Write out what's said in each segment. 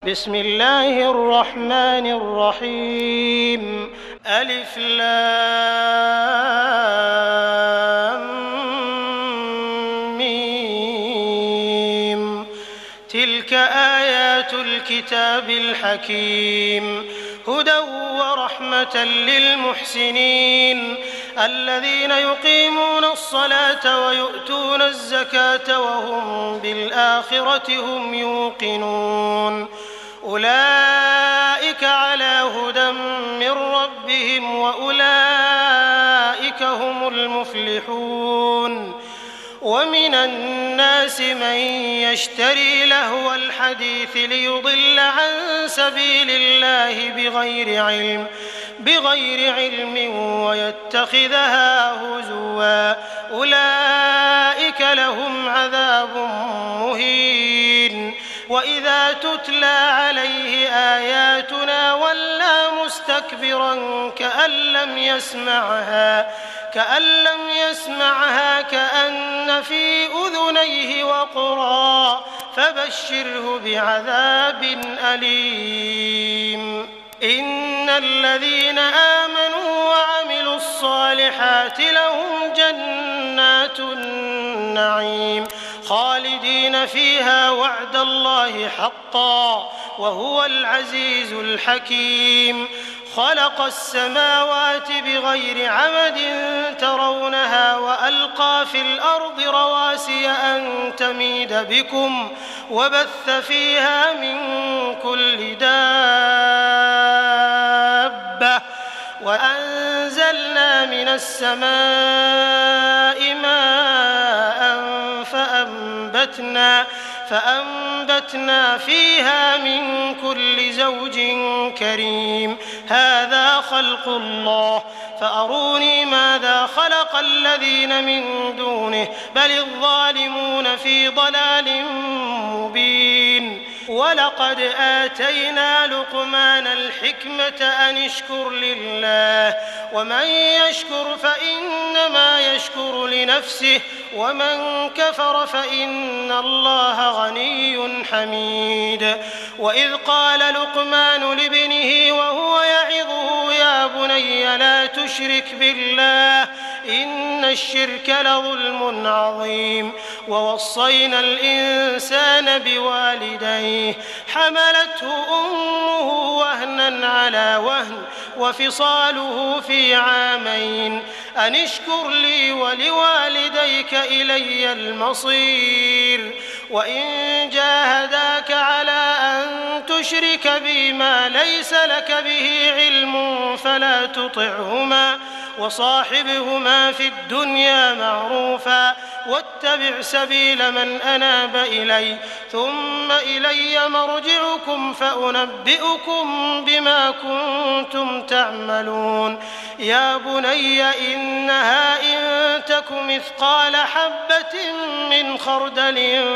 بسم الله الرحمن الرحيم ألف لام ميم تلك آيات الكتاب الحكيم هدى ورحمة للمحسنين الذين يقيمون الصلاة ويؤتون الزكاة وهم بالآخرة هم يوقنون أولئك على هدى من ربهم وأولئك هم المفلحون ومن الناس من يشتري لهو الحديث ليضل عن سبيل الله بغير علم ويتخذها هزوا أولئك لهم عذاب مهين وإذا تتلى عليه آياتنا ولى مستكبرا كأن لم يسمعها كأن في أذنيه وقرا فبشره بعذاب أليم إن الذين آمنوا وعملوا الصالحات لهم جنات النعيم خالدين فيها وعد الله حقا وهو العزيز الحكيم خلق السماوات بغير عمد ترونها وألقى في الأرض رواسي أن تميد بكم وبث فيها من كل دابة وأنزلنا من السماء ماء فأنبتنا فيها من كل زوج كريم هذا خلق الله فأروني ماذا خلق الذين من دونه بل الظالمون في ضلال مبين ولقد آتينا لقمان الحكمة أن اشكر لله ومن يشكر فإنما يشكر لنفسه ومن كفر فإن الله غني حميد وإذ قال لقمان لابنه وهو يعظه يا بني لا تشرك بالله إن الشرك لظلم عظيم ووصينا الإنسان بوالديه حملته أمه وهنا على وهن وفصاله في عامين أن اشكر لي ولوالديك إلي المصير وإن جاهداك على أن تشرك بي ما ليس لك به علم فلا تطعهما وصاحبهما في الدنيا معروفا واتبع سبيل من أناب إلي ثم إلي مرجعكم فأنبئكم بما كنتم تعملون يا بني إنها إن تك مثقال حبة من خردل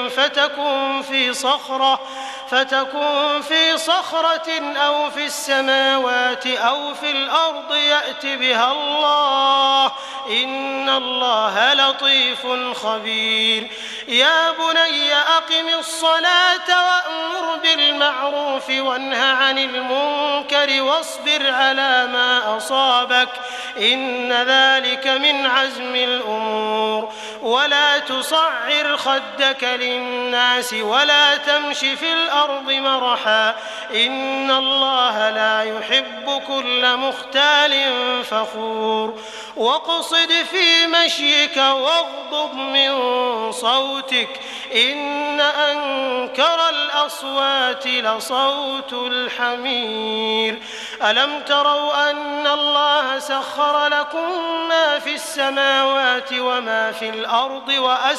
فتكن في صخرة أو في السماوات أو في الأرض يأت بها الله إن الله لطيف خبير يا بني أقم الصلاة وأمر بالمعروف وانه عن المنكر واصبر على ما أصابك إن ذلك من عزم الأمور ولا تصعر خدك للناس ولا تمش في الأرض مرحا إن الله لا يحب كل مختال فخور واقصد في مشيك واغضض من صوتك إن أنكر الأصوات لصوت الحمير ألم تروا أن الله سخر لكم ما في السماوات وما في الأرض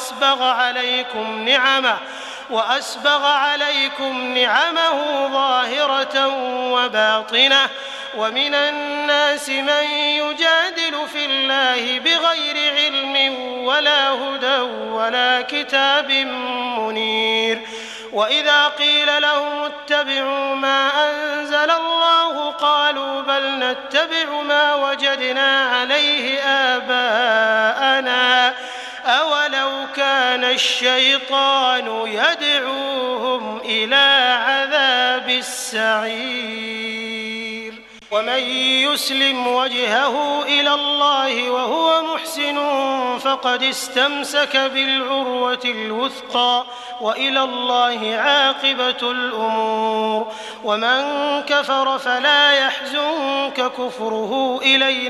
وأسبغ عليكم نعمه ظاهرة وباطنة ومن الناس من يجادل في الله بغير علم ولا هدى ولا كتاب منير وإذا قيل لهم اتبعوا ما أنزل الله قالوا بل نتبع ما وجدنا عليه آباءنا أولو كان الشيطان يدعوهم إلى عذاب السعير. ومن يسلم وجهه إلى الله وهو محسن فقد استمسك بالعروة الوثقى وإلى الله عاقبة الأمور. ومن كفر فلا يحزنك كفره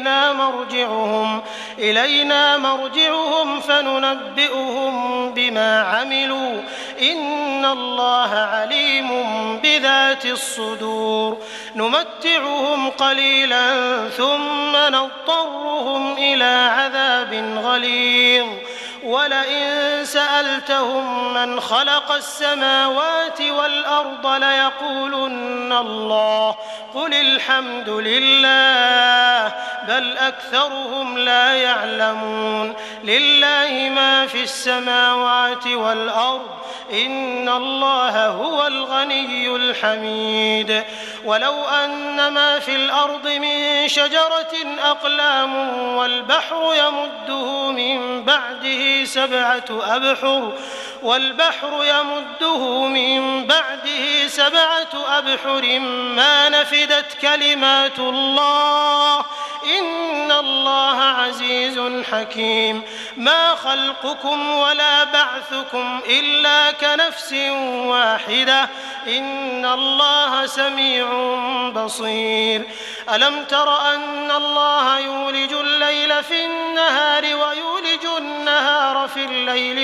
إلينا مرجعهم فننبئهم بما عملوا إن الله عليم بذات الصدور. نمتعهم قليلا ثم نضطرهم إلى عذاب غليظ. ولئن سألتهم من خلق السماوات والأرض ليقولن الله قل الحمد لله بل أكثرهم لا يعلمون. لله ما في السماوات والأرض إن الله هو الغني الحميد. ولو أن ما في الأرض من شجرة أقلام والبحر يمده من بعده سبعة أبحر ما نفدت كلمات الله إن الله عزيز حكيم. ما خلقكم ولا بعثكم إلا كنفس واحدة إن الله سميع بصير. ألم تر أن الله يولج الليل في النهار ويولج النهار في الليل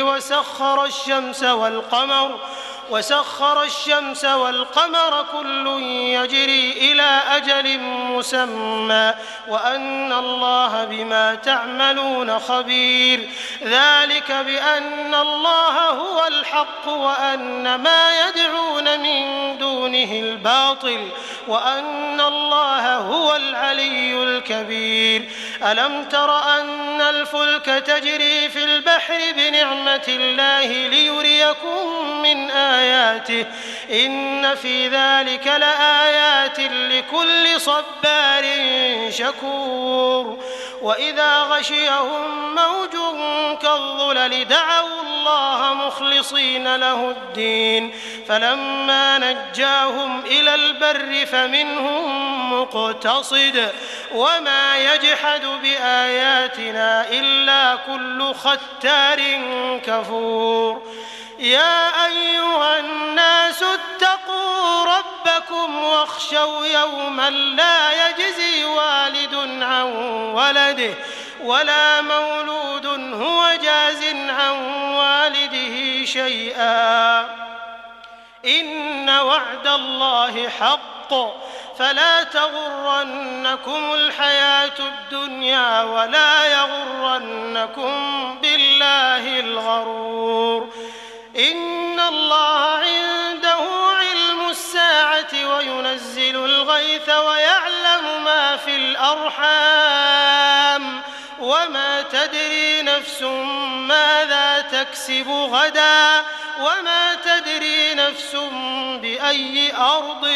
وسخر الشمس والقمر كل يجري إلى أجل مسمى وأن الله بما تعملون خبير. ذلك بأن الله هو الحق وأن ما يدعون من دونه الباطل وأن الله هو العلي الكبير. ألم تر أن الفلك تجري في البحر بنعمة الله ليريكم من آياته إن في ذلك لآيات لكل صبار شكور. وإذا غشيهم موج كالظلل دعوا الله مخلصين له الدين فلما نجاهم إلى البر فمنهم مقتصد وما يجحد بآياتنا إلا كل ختار كفور. يا أيها الناس اتقوا ربكم واخشوا يوما لا يجزي والد عن ولده ولا مولود هو جاز عن والده شيئا إن وعد الله حق فلا تغرنكم الحياة الدنيا ولا يغرنكم بالله الغرور. إن الله عنده علم الساعة وينزل الغيث ويعلم ما في الأرحام وما تدري نفس ماذا تكسب غدا وما تدري نفس بأي أرض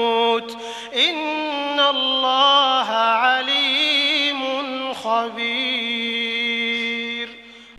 تموت إن الله عليم خبير.